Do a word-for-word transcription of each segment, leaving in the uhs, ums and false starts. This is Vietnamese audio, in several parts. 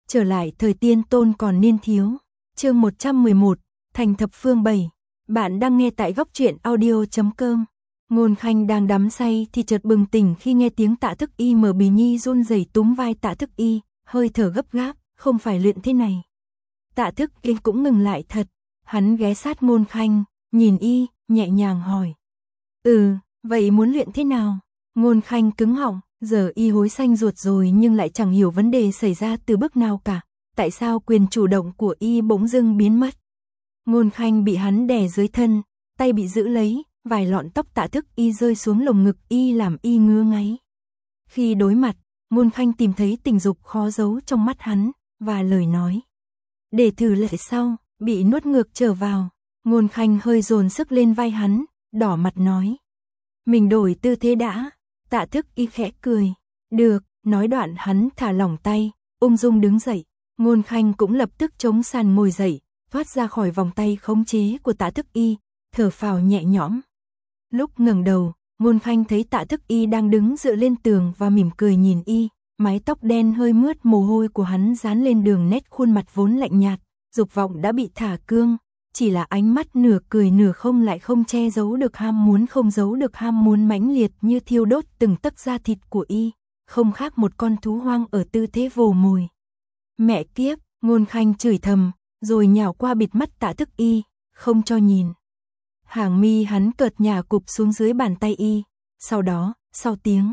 trở lại thời tiên tôn còn niên thiếu. Chương một trăm mười một, Thành thập phương bảy. Bạn đang nghe tại góc truyện audio chấm com. Ngôn Khanh đang đắm say thì chợt bừng tỉnh khi nghe tiếng Tạ Thức Y mở bì nhi run rẩy túm vai Tạ Thức Y, hơi thở gấp gáp, không phải luyện thế này. Tạ Thức Y cũng ngừng lại thật, hắn ghé sát Ngôn Khanh, nhìn y, nhẹ nhàng hỏi. Ừ, vậy muốn luyện thế nào? Ngôn Khanh cứng họng, giờ y hối xanh ruột rồi nhưng lại chẳng hiểu vấn đề xảy ra từ bước nào cả. Tại sao quyền chủ động của y bỗng dưng biến mất? Ngôn Khanh bị hắn đè dưới thân, tay bị giữ lấy, vài lọn tóc Tạ Thức Y rơi xuống lồng ngực y làm y ngứa ngáy. Khi đối mặt, Ngôn Khanh tìm thấy tình dục khó giấu trong mắt hắn, và lời nói. Để thử lại sau, bị nuốt ngược trở vào. Ngôn Khanh hơi dồn sức lên vai hắn, đỏ mặt nói. Mình đổi tư thế đã. Tạ Thức Y khẽ cười. Được, nói đoạn hắn thả lỏng tay, ung dung đứng dậy. Ngôn Khanh cũng lập tức chống sàn ngồi dậy, thoát ra khỏi vòng tay khống chế của Tạ Thức Y, thở phào nhẹ nhõm. Lúc ngẩng đầu, Ngôn Khanh thấy Tạ Thức Y đang đứng dựa lên tường và mỉm cười nhìn y, mái tóc đen hơi mướt mồ hôi của hắn dán lên đường nét khuôn mặt vốn lạnh nhạt, dục vọng đã bị thả cương, chỉ là ánh mắt nửa cười nửa không lại không che giấu được ham muốn không giấu được ham muốn mãnh liệt như thiêu đốt từng tấc da thịt của y, không khác một con thú hoang ở tư thế vồ mồi. Mẹ kiếp, Ngôn Khanh chửi thầm, rồi nhào qua bịt mắt Tạ Thức Y, không cho nhìn. Hàng mi hắn cợt nhả cụp xuống dưới bàn tay y, sau đó, sau tiếng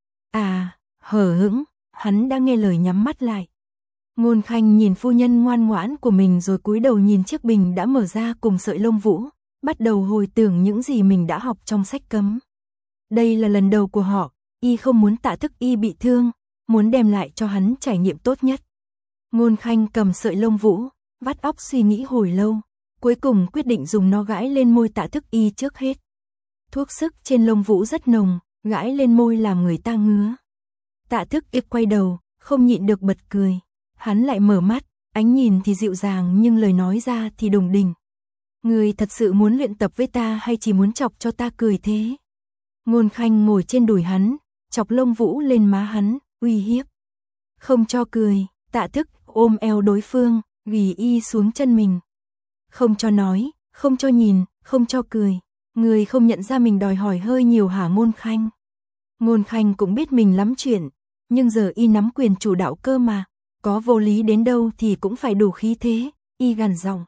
à, hờ hững, hắn đã nghe lời nhắm mắt lại. Ngôn Khanh nhìn phu nhân ngoan ngoãn của mình rồi cúi đầu nhìn chiếc bình đã mở ra cùng sợi lông vũ, bắt đầu hồi tưởng những gì mình đã học trong sách cấm. Đây là lần đầu của họ, y không muốn Tạ Thức Y bị thương, muốn đem lại cho hắn trải nghiệm tốt nhất. Ngôn Khanh cầm sợi lông vũ, vắt óc suy nghĩ hồi lâu, cuối cùng quyết định dùng nó gãi lên môi Tạ Thức Y trước hết. Thuốc sức trên lông vũ rất nồng, gãi lên môi làm người ta ngứa. Tạ Thức Y quay đầu, không nhịn được bật cười. Hắn lại mở mắt, ánh nhìn thì dịu dàng nhưng lời nói ra thì đùng đỉnh. Người thật sự muốn luyện tập với ta hay chỉ muốn chọc cho ta cười thế? Ngôn Khanh ngồi trên đùi hắn, chọc lông vũ lên má hắn, uy hiếp. Không cho cười, Tạ Thức ôm eo đối phương, ghì y xuống chân mình. Không cho nói, không cho nhìn, không cho cười. Người không nhận ra mình đòi hỏi hơi nhiều hả Ngôn Khanh? Ngôn Khanh cũng biết mình lắm chuyện, nhưng giờ y nắm quyền chủ đạo cơ mà. Có vô lý đến đâu thì cũng phải đủ khí thế, y gằn giọng.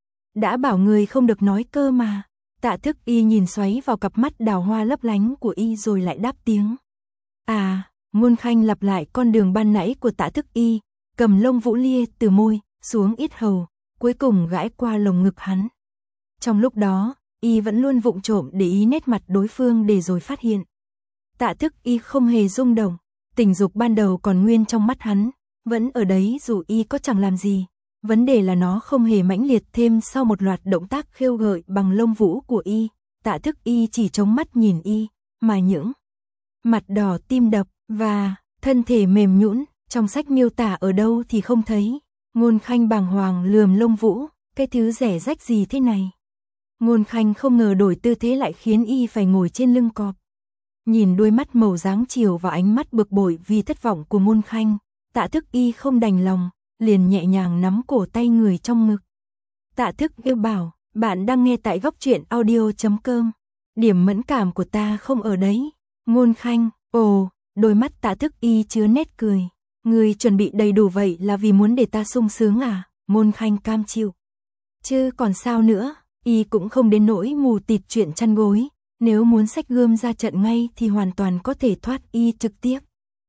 Đã bảo người không được nói cơ mà. Tạ Thức Y nhìn xoáy vào cặp mắt đào hoa lấp lánh của y rồi lại đáp tiếng. À, Ngôn Khanh lặp lại con đường ban nãy của Tạ Thức Y, cầm lông vũ lia từ môi, xuống yết hầu, cuối cùng gãi qua lồng ngực hắn. Trong lúc đó, y vẫn luôn vụng trộm để ý nét mặt đối phương để rồi phát hiện. Tạ Thức Y không hề rung động, tình dục ban đầu còn nguyên trong mắt hắn. Vẫn ở đấy dù y có chẳng làm gì, vấn đề là nó không hề mãnh liệt thêm sau một loạt động tác khêu gợi bằng lông vũ của y. Tạ Thức Y chỉ chống mắt nhìn y, mà những mặt đỏ tim đập và thân thể mềm nhũn trong sách miêu tả ở đâu thì không thấy. Ngôn Khanh bàng hoàng lườm lông vũ, cái thứ rẻ rách gì thế này? Ngôn Khanh không ngờ đổi tư thế lại khiến y phải ngồi trên lưng cọp. Nhìn đôi mắt màu dáng chiều và ánh mắt bực bội vì thất vọng của Ngôn Khanh, Tạ Thức Y không đành lòng, liền nhẹ nhàng nắm cổ tay người trong ngực. Tạ Thức Y bảo, bạn đang nghe tại góc truyện audio chấm com. Điểm mẫn cảm của ta không ở đấy. Ngôn Khanh, ồ, đôi mắt Tạ Thức Y chứa nét cười. Người chuẩn bị đầy đủ vậy là vì muốn để ta sung sướng à? Ngôn Khanh cam chịu. Chứ còn sao nữa, y cũng không đến nỗi mù tịt chuyện chăn gối. Nếu muốn xách gươm ra trận ngay thì hoàn toàn có thể thoát y trực tiếp.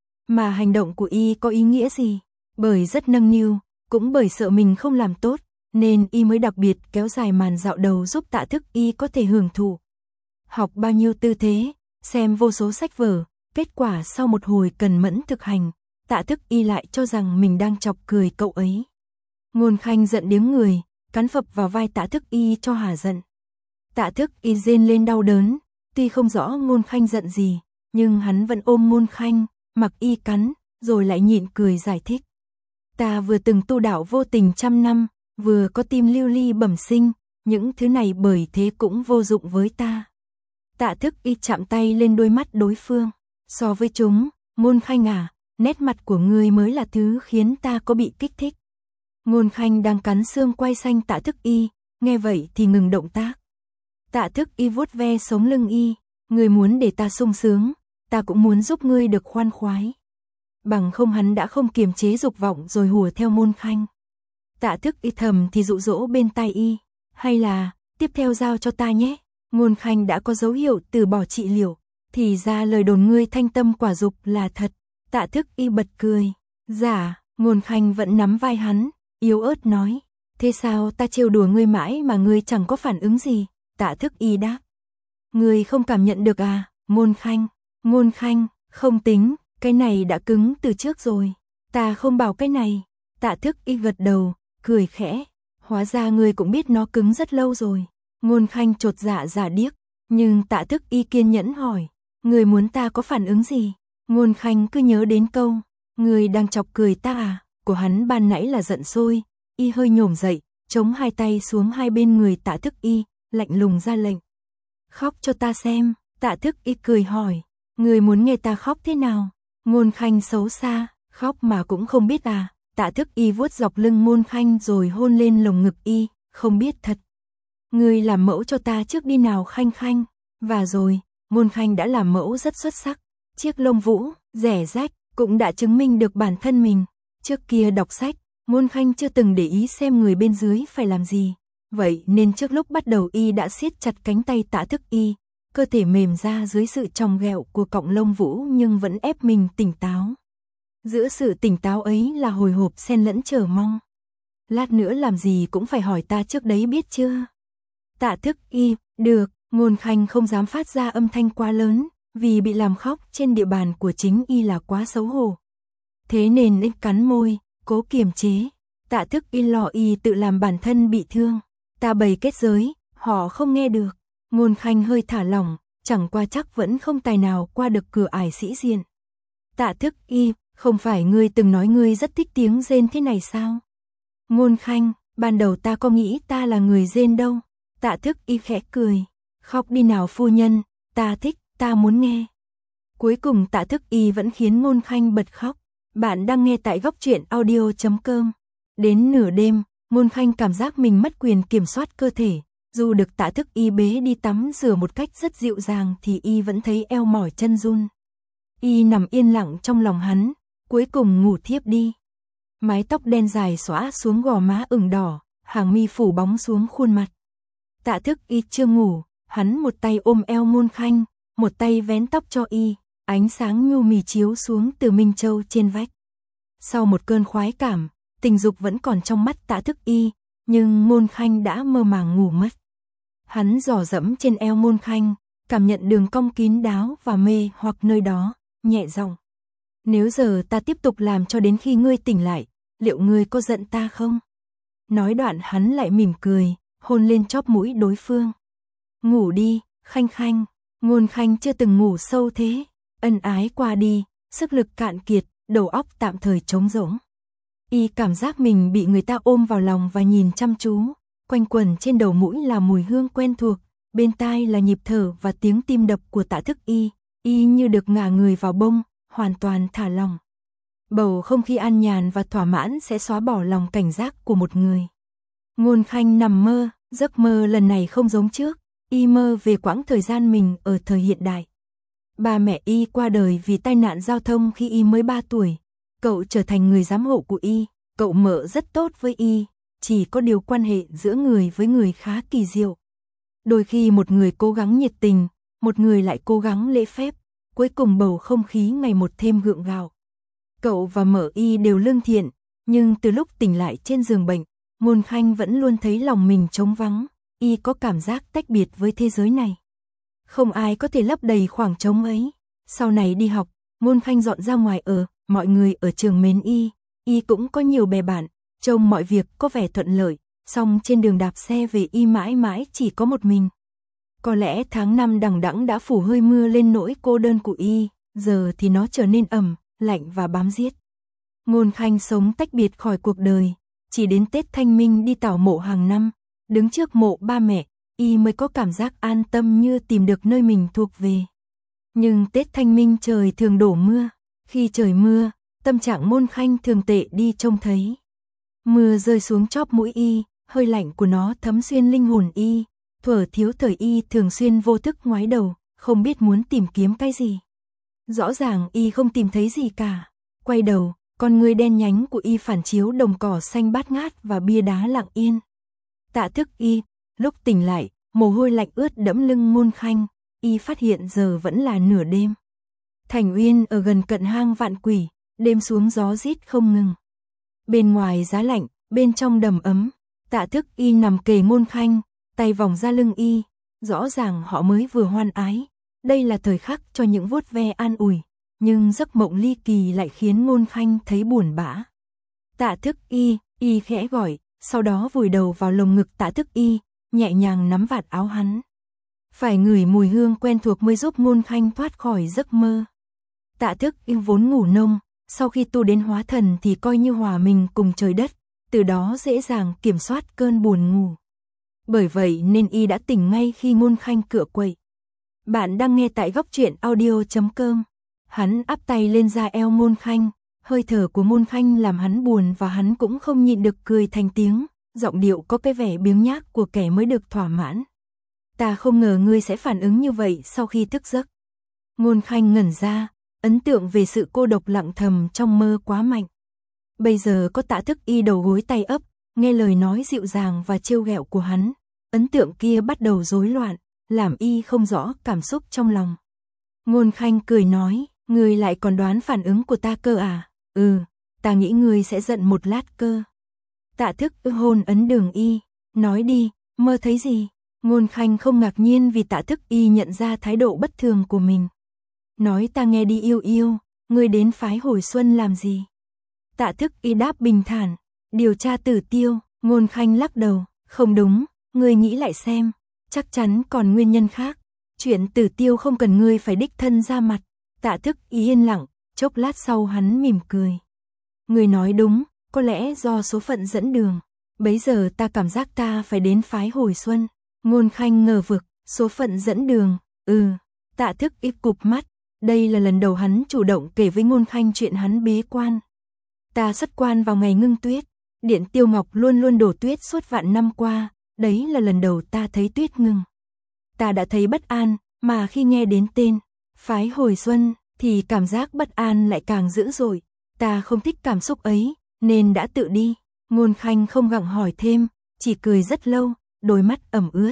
Mà hành động của y có ý nghĩa gì? Bởi rất nâng niu, cũng bởi sợ mình không làm tốt, nên y mới đặc biệt kéo dài màn dạo đầu giúp Tạ Thức Y có thể hưởng thụ. Học bao nhiêu tư thế, xem vô số sách vở, kết quả sau một hồi cần mẫn thực hành, Tạ Thức Y lại cho rằng mình đang chọc cười cậu ấy. Ngôn Khanh giận điếng người, cắn phập vào vai Tạ Thức Y cho hả giận. Tạ Thức Y rên lên đau đớn, tuy không rõ Ngôn Khanh giận gì, nhưng hắn vẫn ôm Ngôn Khanh, mặc y cắn, rồi lại nhịn cười giải thích. Ta vừa từng tu đạo vô tình trăm năm, vừa có tim lưu ly bẩm sinh, những thứ này bởi thế cũng vô dụng với ta. Tạ Thức Y chạm tay lên đôi mắt đối phương. So với chúng, Ngôn Khanh à, nét mặt của ngươi mới là thứ khiến ta có bị kích thích. Ngôn Khanh đang cắn xương quay xanh Tạ Thức Y, nghe vậy thì ngừng động tác. Tạ Thức Y vuốt ve sống lưng y, ngươi muốn để ta sung sướng, ta cũng muốn giúp ngươi được khoan khoái. Bằng không hắn đã không kiềm chế dục vọng rồi hùa theo Ngôn Khanh. Tạ Thức Y thầm thì dụ dỗ bên tai y, hay là, tiếp theo giao cho ta nhé. Ngôn Khanh đã có dấu hiệu từ bỏ trị liệu, thì ra lời đồn ngươi thanh tâm quả dục là thật. Tạ Thức Y bật cười. Dạ, Ngôn Khanh vẫn nắm vai hắn, yếu ớt nói. Thế sao ta trêu đùa ngươi mãi mà ngươi chẳng có phản ứng gì? Tạ Thức Y đáp. Ngươi không cảm nhận được à, Ngôn Khanh? Ngôn Khanh, không tính, cái này đã cứng từ trước rồi. Ta không bảo cái này. Tạ Thức Y gật đầu, cười khẽ. Hóa ra ngươi cũng biết nó cứng rất lâu rồi. Ngôn Khanh chột dạ giả điếc, nhưng Tạ Thức Y kiên nhẫn hỏi. Ngươi muốn ta có phản ứng gì? Ngôn Khanh cứ nhớ đến câu, ngươi đang chọc cười ta à, của hắn ban nãy là giận sôi, y hơi nhổm dậy, chống hai tay xuống hai bên người Tạ Thức Y, lạnh lùng ra lệnh. Khóc cho ta xem. Tạ Thức Y cười hỏi, ngươi muốn nghe ta khóc thế nào? Ngôn Khanh xấu xa, khóc mà cũng không biết à? Tạ Thức Y vuốt dọc lưng Ngôn Khanh rồi hôn lên lồng ngực y, không biết thật. Ngươi làm mẫu cho ta trước đi nào Khanh Khanh. Và rồi, Ngôn Khanh đã làm mẫu rất xuất sắc. Chiếc lông vũ, rẻ rách, cũng đã chứng minh được bản thân mình. Trước kia đọc sách, Ngôn Khanh chưa từng để ý xem người bên dưới phải làm gì. Vậy nên trước lúc bắt đầu y đã siết chặt cánh tay Tạ Thức Y, cơ thể mềm ra dưới sự chòng ghẹo của cọng lông vũ nhưng vẫn ép mình tỉnh táo. Giữa sự tỉnh táo ấy là hồi hộp xen lẫn chờ mong. Lát nữa làm gì cũng phải hỏi ta trước đấy biết chưa? Tạ Thức Y, được. Ngôn Khanh không dám phát ra âm thanh quá lớn, vì bị làm khóc trên địa bàn của chính y là quá xấu hổ. Thế nên y cắn môi, cố kiềm chế. Tạ Thức Y lo y tự làm bản thân bị thương. Ta bày kết giới, họ không nghe được. Ngôn Khanh hơi thả lỏng, chẳng qua chắc vẫn không tài nào qua được cửa ải sĩ diện. Tạ Thức Y, không phải ngươi từng nói ngươi rất thích tiếng rên thế này sao? Ngôn Khanh, ban đầu ta có nghĩ ta là người rên đâu. Tạ Thức Y khẽ cười. Khóc đi nào phu nhân, ta thích, ta muốn nghe. Cuối cùng Tạ Thức Y vẫn khiến Ngôn Khanh bật khóc. Bạn đang nghe tại góc truyện audio chấm com. Đến nửa đêm, Ngôn Khanh cảm giác mình mất quyền kiểm soát cơ thể. Dù được Tạ Thức Y bế đi tắm rửa một cách rất dịu dàng thì y vẫn thấy eo mỏi chân run. Y nằm yên lặng trong lòng hắn, cuối cùng ngủ thiếp đi. Mái tóc đen dài xõa xuống gò má ửng đỏ, hàng mi phủ bóng xuống khuôn mặt. Tạ Thức Y chưa ngủ, hắn một tay ôm eo Ngôn Khanh, một tay vén tóc cho y, ánh sáng nhu mì chiếu xuống từ minh châu trên vách. Sau một cơn khoái cảm, tình dục vẫn còn trong mắt Tạ Thức Y, nhưng Ngôn Khanh đã mơ màng ngủ mất. Hắn dò dẫm trên eo Ngôn Khanh, cảm nhận đường cong kín đáo và mê hoặc nơi đó, nhẹ giọng. Nếu giờ ta tiếp tục làm cho đến khi ngươi tỉnh lại, liệu ngươi có giận ta không? Nói đoạn hắn lại mỉm cười, hôn lên chóp mũi đối phương. Ngủ đi, Khanh Khanh. Ngôn Khanh chưa từng ngủ sâu thế. Ân ái qua đi, sức lực cạn kiệt, đầu óc tạm thời trống rỗng. Y cảm giác mình bị người ta ôm vào lòng và nhìn chăm chú. Quanh quẩn trên đầu mũi là mùi hương quen thuộc, bên tai là nhịp thở và tiếng tim đập của Tạ Thức Y. Y như được ngả người vào bông, hoàn toàn thả lỏng. Bầu không khí an nhàn và thỏa mãn sẽ xóa bỏ lòng cảnh giác của một người. Ngôn Khanh nằm mơ, giấc mơ lần này không giống trước. Y mơ về quãng thời gian mình ở thời hiện đại. Ba mẹ y qua đời vì tai nạn giao thông khi y mới ba tuổi. Cậu trở thành người giám hộ của y. Cậu mợ rất tốt với y. Chỉ có điều quan hệ giữa người với người khá kỳ diệu. Đôi khi một người cố gắng nhiệt tình, một người lại cố gắng lễ phép. Cuối cùng bầu không khí ngày một thêm gượng gạo. Cậu và mợ y đều lương thiện, nhưng từ lúc tỉnh lại trên giường bệnh, Ngôn Khanh vẫn luôn thấy lòng mình trống vắng. Y có cảm giác tách biệt với thế giới này. Không ai có thể lấp đầy khoảng trống ấy. Sau này đi học, Ngôn Khanh dọn ra ngoài ở, mọi người ở trường mến y. Y cũng có nhiều bè bạn, trông mọi việc có vẻ thuận lợi. Song trên đường đạp xe về y mãi mãi chỉ có một mình. Có lẽ tháng năm đằng đẵng đã phủ hơi mưa lên nỗi cô đơn của y. Giờ thì nó trở nên ẩm, lạnh và bám giết. Ngôn Khanh sống tách biệt khỏi cuộc đời. Chỉ đến Tết Thanh Minh đi tảo mộ hàng năm. Đứng trước mộ ba mẹ, y mới có cảm giác an tâm như tìm được nơi mình thuộc về. Nhưng Tết Thanh Minh trời thường đổ mưa. Khi trời mưa, tâm trạng Ngôn Khanh thường tệ đi trông thấy. Mưa rơi xuống chóp mũi y, hơi lạnh của nó thấm xuyên linh hồn y, thuở thiếu thời y thường xuyên vô thức ngoái đầu, không biết muốn tìm kiếm cái gì. Rõ ràng y không tìm thấy gì cả. Quay đầu, con người đen nhánh của y phản chiếu đồng cỏ xanh bát ngát và bia đá lặng yên. Tạ thức y, lúc tỉnh lại, mồ hôi lạnh ướt đẫm lưng Ngôn Khanh, y phát hiện giờ vẫn là nửa đêm. Thành Uyên ở gần cận hang Vạn Quỷ, đêm xuống gió rít không ngừng. Bên ngoài giá lạnh, bên trong đầm ấm, Tạ thức y nằm kề Ngôn Khanh, tay vòng ra lưng y, rõ ràng họ mới vừa hoan ái. Đây là thời khắc cho những vuốt ve an ủi, nhưng giấc mộng ly kỳ lại khiến Ngôn Khanh thấy buồn bã. Tạ thức y, y khẽ gọi, sau đó vùi đầu vào lồng ngực Tạ thức y, nhẹ nhàng nắm vạt áo hắn. Phải ngửi mùi hương quen thuộc mới giúp Ngôn Khanh thoát khỏi giấc mơ. Tạ thức y vốn ngủ nông, sau khi tu đến hóa thần thì coi như hòa mình cùng trời đất, từ đó dễ dàng kiểm soát cơn buồn ngủ. Bởi vậy nên y đã tỉnh ngay khi Ngôn Khanh cựa quậy. Bạn đang nghe tại góc truyện audio chấm com. Hắn áp tay lên da eo Ngôn Khanh, hơi thở của Ngôn Khanh làm hắn buồn và hắn cũng không nhịn được cười thành tiếng, giọng điệu có cái vẻ biếng nhác của kẻ mới được thỏa mãn. Ta không ngờ ngươi sẽ phản ứng như vậy sau khi thức giấc. Ngôn Khanh ngẩn ra, ấn tượng về sự cô độc lặng thầm trong mơ quá mạnh. Bây giờ có Tạ thức y đầu gối tay ấp, nghe lời nói dịu dàng và trêu ghẹo của hắn, ấn tượng kia bắt đầu rối loạn, làm y không rõ cảm xúc trong lòng. Ngôn Khanh cười nói, ngươi lại còn đoán phản ứng của ta cơ à? Ừ, ta nghĩ ngươi sẽ giận một lát cơ. Tạ thức hôn ấn đường y, nói đi, mơ thấy gì? Ngôn Khanh không ngạc nhiên vì Tạ thức y nhận ra thái độ bất thường của mình. Nói ta nghe đi yêu yêu, ngươi đến phái Hồi Xuân làm gì? Tạ thức y đáp bình thản, điều tra Tử Tiêu. Ngôn Khanh lắc đầu, không đúng, ngươi nghĩ lại xem, chắc chắn còn nguyên nhân khác. Chuyện Tử Tiêu không cần ngươi phải đích thân ra mặt. Tạ thức y yên lặng, chốc lát sau hắn mỉm cười. Ngươi nói đúng, có lẽ do số phận dẫn đường. Bấy giờ ta cảm giác ta phải đến phái Hồi Xuân. Ngôn Khanh ngờ vực, số phận dẫn đường, ừ. Tạ thức y cụp mắt, đây là lần đầu hắn chủ động kể với Ngôn Khanh chuyện hắn bế quan. Ta xuất quan vào ngày ngưng tuyết, Điện Tiêu Ngọc luôn luôn đổ tuyết suốt vạn năm qua, đấy là lần đầu ta thấy tuyết ngừng. Ta đã thấy bất an, mà khi nghe đến tên phái Hồi Xuân thì cảm giác bất an lại càng dữ dội. Ta không thích cảm xúc ấy, nên đã tự đi. Ngôn Khanh không gặng hỏi thêm, chỉ cười rất lâu, đôi mắt ẩm ướt.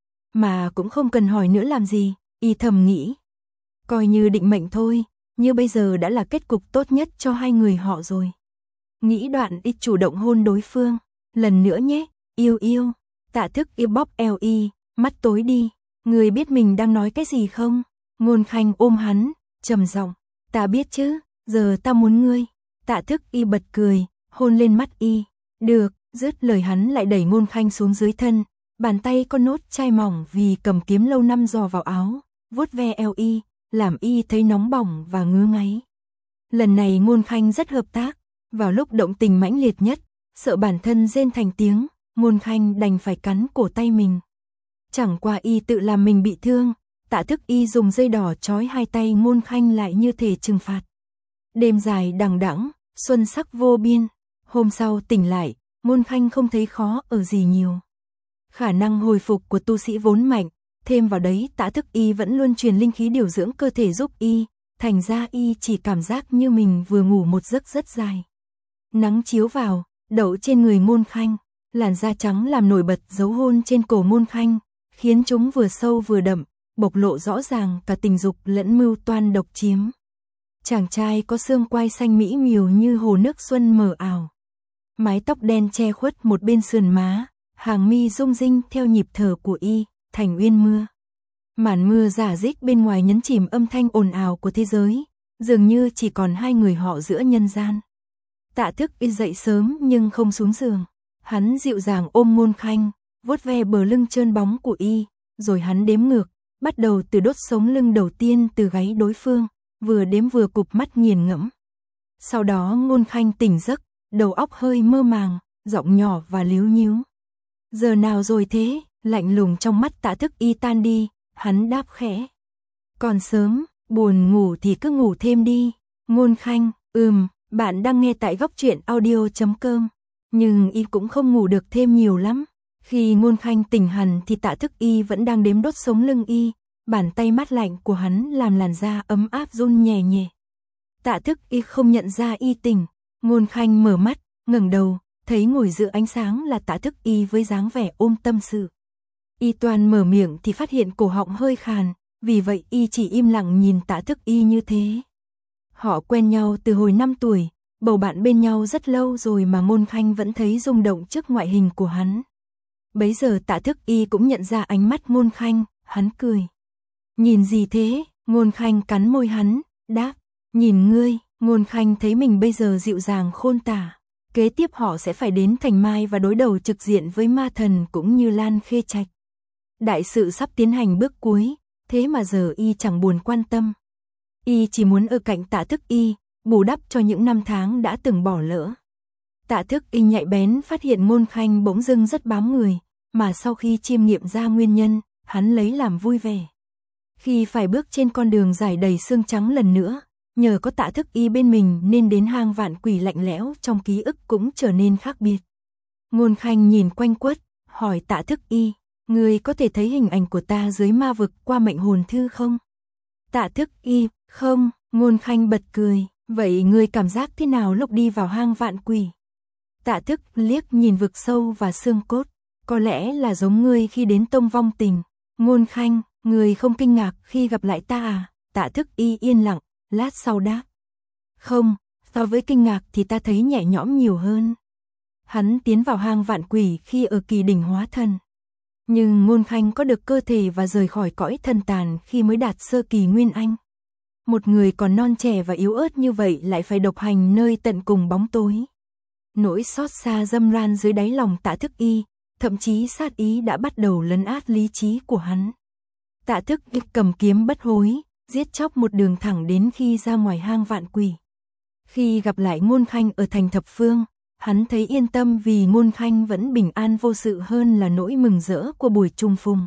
Mà cũng không cần hỏi nữa làm gì, y thầm nghĩ. Coi như định mệnh thôi, như bây giờ đã là kết cục tốt nhất cho hai người họ rồi. Nghĩ đoạn y chủ động hôn đối phương, lần nữa nhé, yêu yêu. Tạ thức y bóp eo y, mắt tối đi, người biết mình đang nói cái gì không? Ngôn Khanh ôm hắn, trầm giọng, ta biết chứ, giờ ta muốn ngươi. Tạ thức y bật cười, hôn lên mắt y, được, dứt lời hắn lại đẩy Ngôn Khanh xuống dưới thân, bàn tay có nốt chai mỏng vì cầm kiếm lâu năm dò vào áo, vuốt ve eo y, làm y thấy nóng bỏng và ngứa ngáy. Lần này Ngôn Khanh rất hợp tác, vào lúc động tình mãnh liệt nhất, sợ bản thân rên thành tiếng, Ngôn Khanh đành phải cắn cổ tay mình. Chẳng qua y tự làm mình bị thương, Tạ thức y dùng dây đỏ trói hai tay Ngôn Khanh lại như thể trừng phạt. Đêm dài đằng đẵng, xuân sắc vô biên, hôm sau tỉnh lại, Ngôn Khanh không thấy khó ở gì nhiều. Khả năng hồi phục của tu sĩ vốn mạnh, thêm vào đấy Tạ thức y vẫn luôn truyền linh khí điều dưỡng cơ thể giúp y, thành ra y chỉ cảm giác như mình vừa ngủ một giấc rất dài. Nắng chiếu vào, đậu trên người Ngôn Khanh, làn da trắng làm nổi bật dấu hôn trên cổ Ngôn Khanh, khiến chúng vừa sâu vừa đậm, bộc lộ rõ ràng cả tình dục lẫn mưu toan độc chiếm. Chàng trai có xương quai xanh mỹ miều như hồ nước xuân mờ ảo. Mái tóc đen che khuất một bên sườn má, hàng mi rung rinh theo nhịp thở của y, thành uyên mưa. Màn mưa rả rích bên ngoài nhấn chìm âm thanh ồn ào của thế giới, dường như chỉ còn hai người họ giữa nhân gian. Tạ thức y dậy sớm nhưng không xuống giường. Hắn dịu dàng ôm Ngôn Khanh, vuốt ve bờ lưng trơn bóng của y, rồi hắn đếm ngược, bắt đầu từ đốt sống lưng đầu tiên từ gáy đối phương, vừa đếm vừa cụp mắt nghiền ngẫm. Sau đó Ngôn Khanh tỉnh giấc, đầu óc hơi mơ màng, giọng nhỏ và líu nhíu. Giờ nào rồi thế? Lạnh lùng trong mắt Tạ thức y tan đi, hắn đáp khẽ. Còn sớm, buồn ngủ thì cứ ngủ thêm đi. Ngôn Khanh, ừm, Bạn đang nghe tại góc truyện audio chấm com. Nhưng y cũng không ngủ được thêm nhiều lắm. Khi Ngôn Khanh tỉnh hẳn thì Tạ Thức Y vẫn đang đếm đốt sống lưng y. Bàn tay mát lạnh của hắn làm làn da ấm áp run nhẹ nhẹ. Tạ Thức Y không nhận ra y tỉnh. Ngôn Khanh mở mắt, ngẩng đầu, thấy ngồi giữa ánh sáng là Tạ Thức Y với dáng vẻ ôm tâm sự. Y toàn mở miệng thì phát hiện cổ họng hơi khàn, vì vậy y chỉ im lặng nhìn Tạ Thức Y như thế. Họ quen nhau từ hồi năm tuổi, bầu bạn bên nhau rất lâu rồi mà Ngôn Khanh vẫn thấy rung động trước ngoại hình của hắn. Bấy giờ Tạ Thức Y cũng nhận ra ánh mắt Ngôn Khanh, hắn cười. Nhìn gì thế? Ngôn Khanh cắn môi hắn, đáp, nhìn ngươi. Ngôn Khanh thấy mình bây giờ dịu dàng khôn tả. Kế tiếp họ sẽ phải đến Thành Mai và đối đầu trực diện với ma thần cũng như Lan Khê Trạch. Đại sự sắp tiến hành bước cuối, thế mà giờ y chẳng buồn quan tâm. Y chỉ muốn ở cạnh Tạ Thức Y, bù đắp cho những năm tháng đã từng bỏ lỡ. Tạ Thức Y nhạy bén phát hiện Ngôn Khanh bỗng dưng rất bám người, mà sau khi chiêm nghiệm ra nguyên nhân, hắn lấy làm vui vẻ. Khi phải bước trên con đường dài đầy xương trắng lần nữa, nhờ có Tạ Thức Y bên mình nên đến hang vạn quỷ lạnh lẽo trong ký ức cũng trở nên khác biệt. Ngôn Khanh nhìn quanh quất, hỏi Tạ Thức Y, ngươi có thể thấy hình ảnh của ta dưới ma vực qua mệnh hồn thư không? Tạ Thức Y, không. Ngôn Khanh bật cười, vậy ngươi cảm giác thế nào lúc đi vào hang vạn quỷ? Tạ Thức liếc nhìn vực sâu và xương cốt, có lẽ là giống ngươi khi đến Tông Vong Tình. Ngôn Khanh, ngươi không kinh ngạc khi gặp lại ta à? Tạ Thức Y yên lặng, lát sau đáp. Không, so với kinh ngạc thì ta thấy nhẹ nhõm nhiều hơn. Hắn tiến vào hang vạn quỷ khi ở kỳ đỉnh hóa thần. Nhưng Ngôn Khanh có được cơ thể và rời khỏi cõi thần tàn khi mới đạt sơ kỳ nguyên anh. Một người còn non trẻ và yếu ớt như vậy lại phải độc hành nơi tận cùng bóng tối. Nỗi xót xa dâm ran dưới đáy lòng Tạ Thức Y, thậm chí sát ý đã bắt đầu lấn át lý trí của hắn. Tạ Thức Y cầm kiếm bất hối, giết chóc một đường thẳng đến khi ra ngoài hang vạn quỷ. Khi gặp lại Ngôn Khanh ở thành Thập Phương, hắn thấy yên tâm vì Ngôn Khanh vẫn bình an vô sự hơn là nỗi mừng rỡ của buổi chung phùng.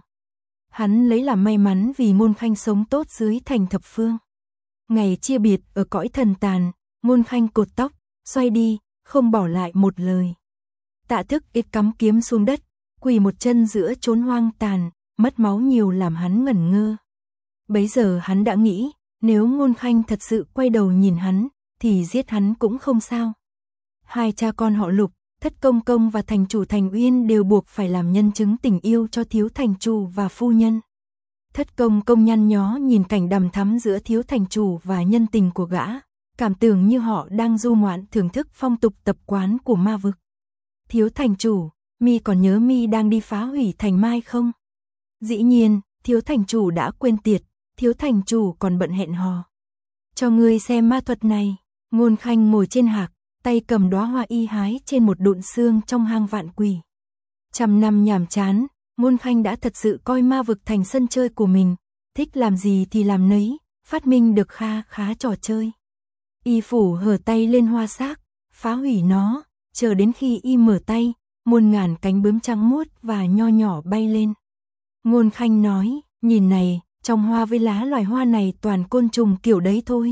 Hắn lấy làm may mắn vì Ngôn Khanh sống tốt dưới thành Thập Phương. Ngày chia biệt ở cõi thần tàn, Ngôn Khanh cột tóc, xoay đi, không bỏ lại một lời. Tạ Thức Y cắm kiếm xuống đất, quỳ một chân giữa chốn hoang tàn, mất máu nhiều làm hắn ngẩn ngơ. Bấy giờ hắn đã nghĩ, nếu Ngôn Khanh thật sự quay đầu nhìn hắn, thì giết hắn cũng không sao. Hai cha con họ Lục, Thất Công Công và thành chủ Thành Uyên đều buộc phải làm nhân chứng tình yêu cho thiếu thành chủ và phu nhân. Thất Công Công nhăn nhó nhìn cảnh đằm thắm giữa thiếu thành chủ và nhân tình của gã, cảm tưởng như họ đang du ngoạn thưởng thức phong tục tập quán của ma vực. Thiếu thành chủ, mi còn nhớ mi đang đi phá hủy Thành Mai không? Dĩ nhiên, thiếu thành chủ đã quên tiệt, thiếu thành chủ còn bận hẹn hò. Cho ngươi xem ma thuật này. Ngôn Khanh ngồi trên hạc, tay cầm đóa hoa y hái trên một đụn xương trong hang vạn quỷ. Trăm năm nhàm chán, Ngôn Khanh đã thật sự coi ma vực thành sân chơi của mình, thích làm gì thì làm nấy, phát minh được kha khá trò chơi. Y phủ hở tay lên hoa xác, phá hủy nó, chờ đến khi y mở tay, muôn ngàn cánh bướm trắng muốt và nho nhỏ bay lên. Ngôn Khanh nói, nhìn này, trong hoa với lá loài hoa này toàn côn trùng kiểu đấy thôi.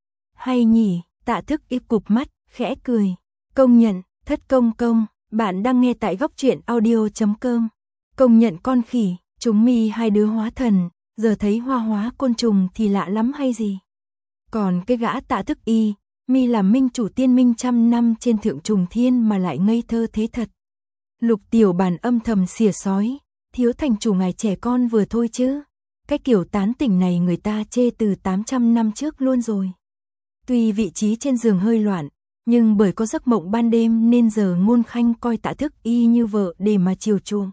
Hay nhỉ? Tạ Thức Y cụp mắt, khẽ cười. Công nhận, Thất Công Công, bạn đang nghe tại góc truyện audio chấm com. Công nhận con khỉ, chúng mi hai đứa hóa thần, giờ thấy hoa hóa côn trùng thì lạ lắm hay gì? Còn cái gã Tạ Thức Y, mi làm minh chủ tiên minh trăm năm trên thượng trùng thiên mà lại ngây thơ thế thật. Lục Tiểu Bàn âm thầm xỉa sói, thiếu thành chủ ngài trẻ con vừa thôi chứ. Cái kiểu tán tỉnh này người ta chê từ tám trăm năm trước luôn rồi. Tuy vị trí trên giường hơi loạn, nhưng bởi có giấc mộng ban đêm nên giờ Ngôn Khanh coi Tạ Thức Y như vợ để mà chiều chuộng.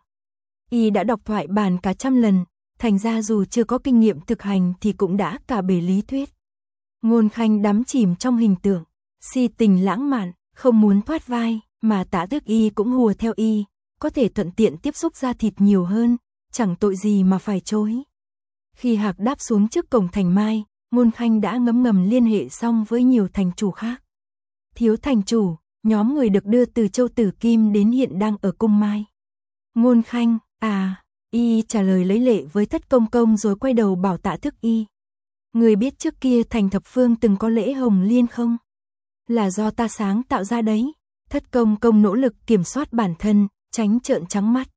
Y đã đọc thoại bản cả trăm lần, thành ra dù chưa có kinh nghiệm thực hành thì cũng đã cả bề lý thuyết. Ngôn Khanh đắm chìm trong hình tượng, si tình lãng mạn, không muốn thoát vai, mà Tạ Thức Y cũng hùa theo y, có thể thuận tiện tiếp xúc da thịt nhiều hơn, chẳng tội gì mà phải chối. Khi hạc đáp xuống trước cổng Thành Mai, Ngôn Khanh đã ngấm ngầm liên hệ xong với nhiều thành chủ khác. Thiếu thành chủ, nhóm người được đưa từ Châu Tử Kim đến hiện đang ở Cung Mai. Ngôn Khanh, à, y trả lời lấy lệ với Thất Công Công rồi quay đầu bảo Tạ Thức Y. Người biết trước kia thành Thập Phương từng có lễ Hồng Liên không? là do ta sáng tạo ra đấy. Thất Công Công nỗ lực kiểm soát bản thân, tránh trợn trắng mắt.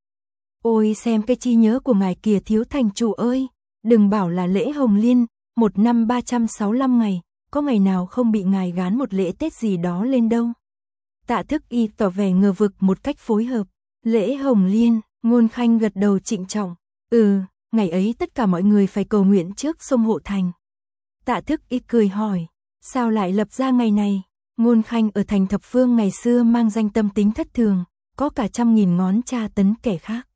Ôi xem cái trí nhớ của ngài kìa thiếu thành chủ ơi, đừng bảo là lễ Hồng Liên, một năm ba trăm sáu mươi lăm ngày, có ngày nào không bị ngài gán một lễ Tết gì đó lên đâu. Tạ Thức Y tỏ vẻ ngờ vực một cách phối hợp. Lễ Hồng Liên, Ngôn Khanh gật đầu trịnh trọng. Ừ, ngày ấy tất cả mọi người phải cầu nguyện trước sông Hộ Thành. Tạ Thức Y cười hỏi, sao lại lập ra ngày này? Ngôn Khanh ở thành Thập Phương ngày xưa mang danh tâm tính thất thường, có cả trăm nghìn ngón tra tấn kẻ khác.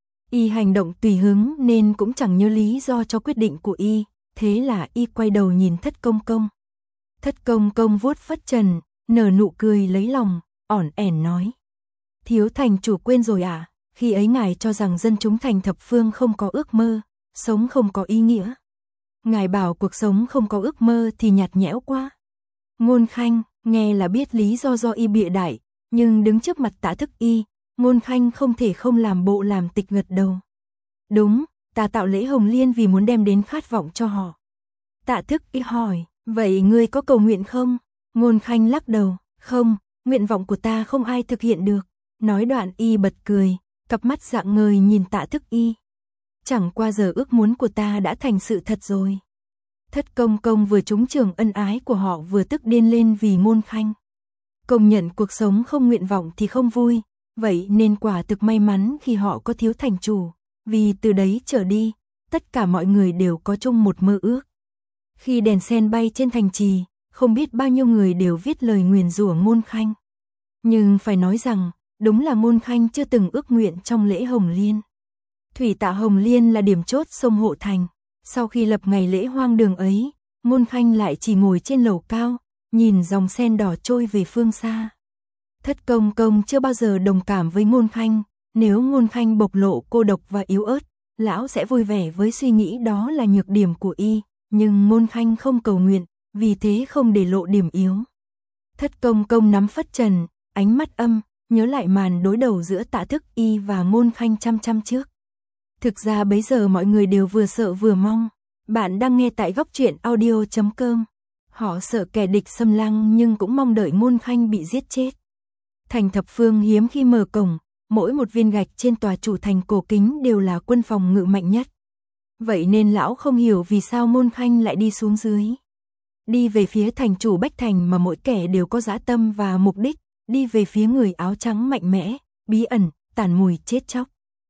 Y hành động tùy hứng nên cũng chẳng nhớ lý do cho quyết định của Y, thế là Y quay đầu nhìn Thất Công Công. Thất Công Công vuốt phất trần, nở nụ cười lấy lòng, ỏn ẻn nói. Thiếu thành chủ quên rồi à, khi ấy ngài cho rằng dân chúng thành Thập Phương không có ước mơ, sống không có ý nghĩa. Ngài bảo cuộc sống không có ước mơ thì nhạt nhẽo quá. Ngôn Khanh, nghe là biết lý do do Y bịa đại, nhưng đứng trước mặt Tạ Thức Y, Ngôn Khanh không thể không làm bộ làm tịch gật đầu. Đúng, ta tạo lễ Hồng Liên vì muốn đem đến khát vọng cho họ. Tạ Thức Y hỏi, vậy ngươi có cầu nguyện không? Ngôn Khanh lắc đầu, không, nguyện vọng của ta không ai thực hiện được. Nói đoạn Y bật cười, cặp mắt rạng ngời nhìn Tạ Thức Y. Chẳng qua giờ ước muốn của ta đã thành sự thật rồi. Thất Công Công vừa trúng trường ân ái của họ vừa tức điên lên vì Ngôn Khanh. Công nhận cuộc sống không nguyện vọng thì không vui, vậy nên quả thực may mắn khi họ có thiếu thành chủ, vì từ đấy trở đi, tất cả mọi người đều có chung một mơ ước. Khi đèn sen bay trên thành trì, không biết bao nhiêu người đều viết lời nguyền rủa Ngôn Khanh. Nhưng phải nói rằng, đúng là Ngôn Khanh chưa từng ước nguyện trong lễ Hồng Liên. Thủy tạ Hồng Liên là điểm chốt sông Hộ Thành. Sau khi lập ngày lễ hoang đường ấy, Ngôn Khanh lại chỉ ngồi trên lầu cao, nhìn dòng sen đỏ trôi về phương xa. Thất Công Công chưa bao giờ đồng cảm với Ngôn Khanh, nếu Ngôn Khanh bộc lộ cô độc và yếu ớt, lão sẽ vui vẻ với suy nghĩ đó là nhược điểm của Y, nhưng Ngôn Khanh không cầu nguyện, vì thế không để lộ điểm yếu. Thất Công Công nắm phất trần, ánh mắt âm, nhớ lại màn đối đầu giữa Tạ Thức Y và Ngôn Khanh trăm trăm trước. Thực ra bấy giờ mọi người đều vừa sợ vừa mong. Bạn đang nghe tại góc truyện audio chấm com. Họ sợ kẻ địch xâm lăng nhưng cũng mong đợi Ngôn Khanh bị giết chết. Thành Thập Phương hiếm khi mở cổng, mỗi một viên gạch trên tòa chủ thành cổ kính đều là quân phòng ngự mạnh nhất. Vậy nên lão không hiểu vì sao Ngôn Khanh lại đi xuống dưới. Đi về phía thành chủ Bách Thành mà mỗi kẻ đều có dã tâm và mục đích, đi về phía người áo trắng mạnh mẽ, bí ẩn, tàn mùi chết chóc.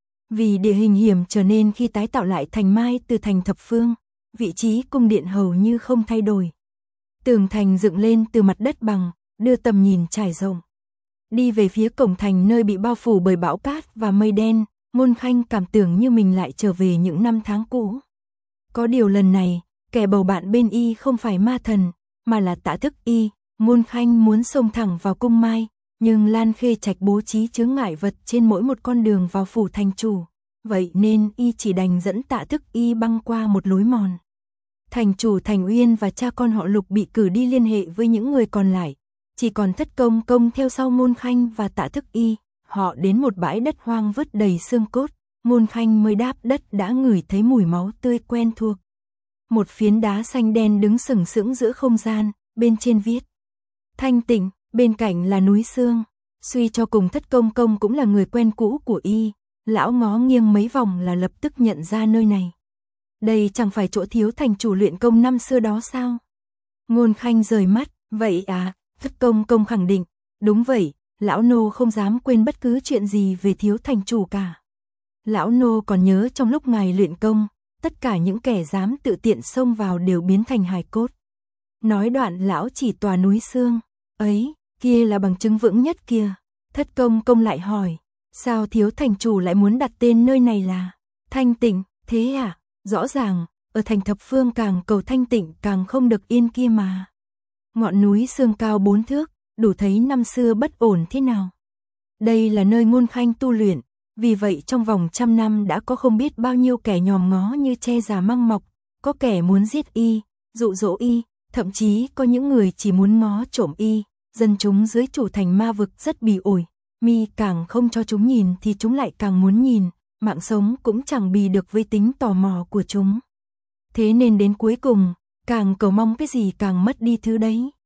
Vì địa hình hiểm trở nên khi tái tạo lại thành Mai từ thành Thập Phương, vị trí cung điện hầu như không thay đổi. Tường thành dựng lên từ mặt đất bằng, đưa tầm nhìn trải rộng. Đi về phía cổng thành nơi bị bao phủ bởi bão cát và mây đen, Ngôn Khanh cảm tưởng như mình lại trở về những năm tháng cũ. Có điều lần này, kẻ bầu bạn bên Y không phải ma thần, mà là Tạ Thức Y. Ngôn Khanh muốn xông thẳng vào cung Mai, nhưng Lan Khê Trạch bố trí chướng ngại vật trên mỗi một con đường vào phủ thành chủ, vậy nên Y chỉ đành dẫn Tạ Thức Y băng qua một lối mòn. Thành chủ Thành Uyên và cha con họ Lục bị cử đi liên hệ với những người còn lại, chỉ còn Thất Công Công theo sau Ngôn Khanh và Tạ Thức Y. Họ đến một bãi đất hoang vứt đầy xương cốt, Ngôn Khanh mới đáp đất đã ngửi thấy mùi máu tươi quen thuộc. Một phiến đá xanh đen đứng sừng sững giữa không gian, bên trên viết Thanh Tịnh, bên cạnh là núi xương. Suy cho cùng Thất Công Công cũng là người quen cũ của Y, lão ngó nghiêng mấy vòng là lập tức nhận ra nơi này. Đây chẳng phải chỗ thiếu thành chủ luyện công năm xưa đó sao? Ngôn Khanh rời mắt, vậy à? Thất Công Công khẳng định, đúng vậy, lão nô không dám quên bất cứ chuyện gì về thiếu thành chủ cả. Lão nô còn nhớ trong lúc ngài luyện công, tất cả những kẻ dám tự tiện xông vào đều biến thành hài cốt. Nói đoạn lão chỉ tòa núi xương, ấy, kia là bằng chứng vững nhất kia. Thất Công Công lại hỏi, sao thiếu thành chủ lại muốn đặt tên nơi này là Thanh Tịnh, thế à? Rõ ràng, ở thành Thập Phương càng cầu thanh tịnh càng không được yên kia mà. Ngọn núi xương cao bốn thước, đủ thấy năm xưa bất ổn thế nào. Đây là nơi Ngôn Khanh tu luyện, vì vậy trong vòng trăm năm đã có không biết bao nhiêu kẻ nhòm ngó như tre già măng mọc, có kẻ muốn giết Y, dụ dỗ Y, thậm chí có những người chỉ muốn ngó trộm Y. Dân chúng dưới chủ thành ma vực rất bỉ ổi, mi càng không cho chúng nhìn thì chúng lại càng muốn nhìn, mạng sống cũng chẳng bì được với tính tò mò của chúng. Thế nên đến cuối cùng, càng cầu mong cái gì càng mất đi thứ đấy.